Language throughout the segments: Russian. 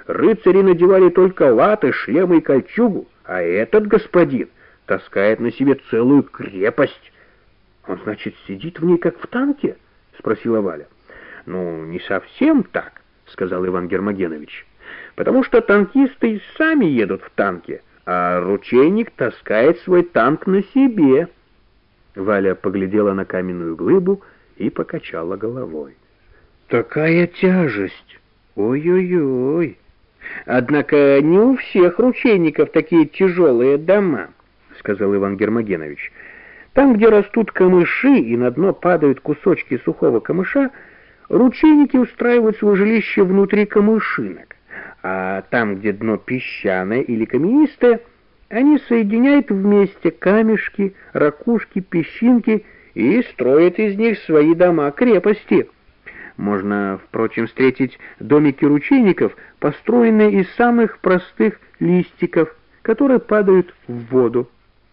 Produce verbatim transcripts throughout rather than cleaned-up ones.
Рыцари надевали только латы, шлемы и кольчугу, а этот господин таскает на себе целую крепость. Он, значит, сидит в ней, как в танке? — спросила Валя. — Ну, не совсем так, — сказал Иван Гермогенович, — потому что танкисты сами едут в танке, а ручейник таскает свой танк на себе. Валя поглядела на каменную глыбу и покачала головой. «Такая тяжесть! Ой-ой-ой! Однако не у всех ручейников такие тяжелые дома», — сказал Иван Гермогенович. «Там, где растут камыши и на дно падают кусочки сухого камыша, ручейники устраивают свое жилище внутри камышинок, а там, где дно песчаное или каменистое, они соединяют вместе камешки, ракушки, песчинки и строят из них свои дома-крепости. Можно, впрочем, встретить домики ручейников, построенные из самых простых листиков, которые падают в воду.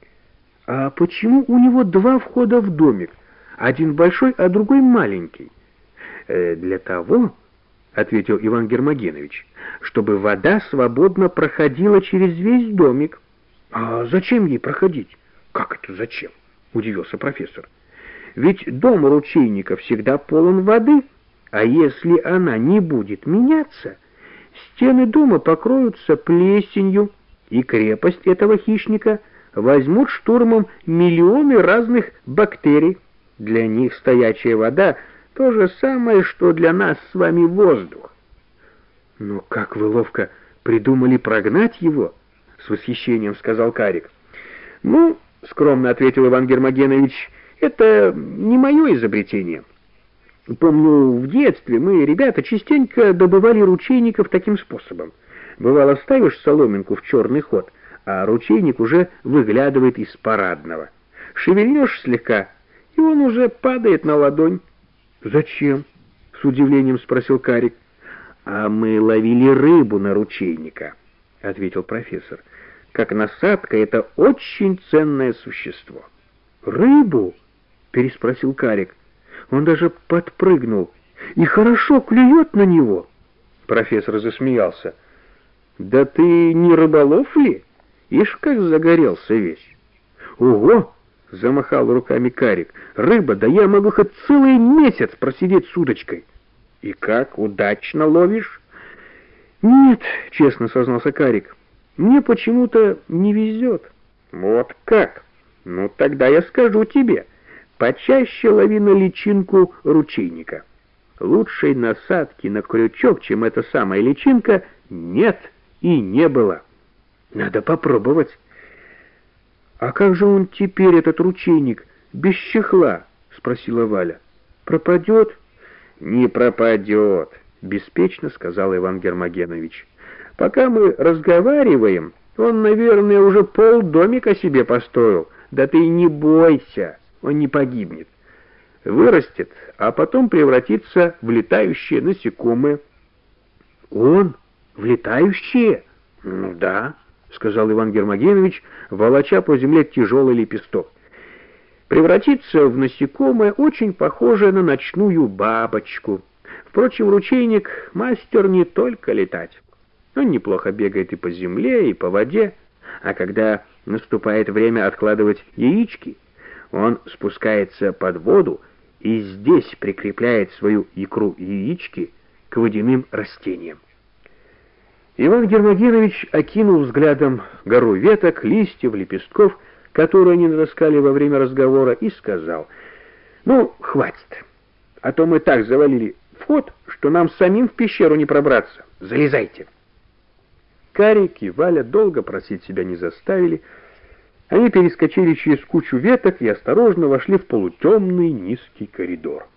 А почему у него два входа в домик, один большой, а другой маленький? Э, для того, — ответил Иван Гермогенович, — чтобы вода свободно проходила через весь домик. «А зачем ей проходить?» «Как это зачем?» — удивился профессор. «Ведь дом ручейника всегда полон воды, а если она не будет меняться, стены дома покроются плесенью, и крепость этого хищника возьмут штурмом миллионы разных бактерий. Для них стоячая вода — то же самое, что для нас с вами воздух». «Но как вы ловко придумали прогнать его!» — с восхищением сказал Карик. «Ну, — скромно ответил Иван Гермогенович, — это не мое изобретение. Помню, в детстве мы, ребята, частенько добывали ручейников таким способом. Бывало, ставишь соломинку в черный ход, а ручейник уже выглядывает из парадного. Шевельнешь слегка, и он уже падает на ладонь». «Зачем?» — с удивлением спросил Карик. «А мы ловили рыбу на ручейника», — ответил профессор. «Как насадка, это очень ценное существо». «Рыбу?» — переспросил Карик. Он даже подпрыгнул. «И хорошо клюет на него?» Профессор засмеялся. «Да ты не рыболов ли? Ишь, как загорелся весь!» «Ого!» — замахал руками Карик. «Рыба, да я могу хоть целый месяц просидеть с удочкой». «И как, удачно ловишь?» «Нет», — честно сознался Карик, — «мне почему-то не везет». «Вот как? Ну, тогда я скажу тебе. Почаще лови на личинку ручейника. Лучшей насадки на крючок, чем эта самая личинка, нет и не было. Надо попробовать». «А как же он теперь, этот ручейник, без чехла?» — спросила Валя. «Пропадет?» «Не пропадет», — беспечно сказал Иван Гермогенович. «Пока мы разговариваем, он, наверное, уже полдомика себе построил. Да ты не бойся, он не погибнет. Вырастет, а потом превратится в летающее насекомое». «Он? В летающее?» «Ну да», — сказал Иван Гермогенович, волоча по земле тяжелый лепесток. «Превратиться в насекомое, очень похожее на ночную бабочку. Впрочем, ручейник — мастер не только летать. Он неплохо бегает и по земле, и по воде, а когда наступает время откладывать яички, он спускается под воду и здесь прикрепляет свою икру яички к водяным растениям». Иван Гермогенович окинул взглядом гору веток, листьев, лепестков, которые они натаскали во время разговора, и сказал: «Ну, хватит, а то мы так завалили вход, что нам самим в пещеру не пробраться. Залезайте». Карик и Валя долго просить себя не заставили. Они перескочили через кучу веток и осторожно вошли в полутемный низкий коридор.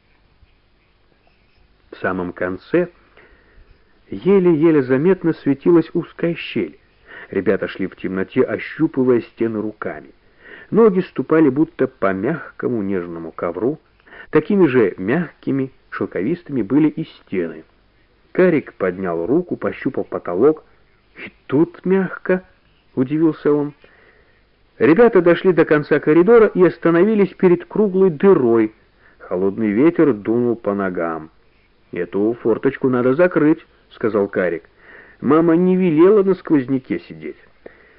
В самом конце еле-еле заметно светилась узкая щель. Ребята шли в темноте, ощупывая стены руками. Ноги ступали будто по мягкому нежному ковру. Такими же мягкими, шелковистыми были и стены. Карик поднял руку, пощупал потолок. «И тут мягко», — удивился он. Ребята дошли до конца коридора и остановились перед круглой дырой. Холодный ветер дунул по ногам. «Эту форточку надо закрыть», — сказал Карик. Мама не велела на сквозняке сидеть.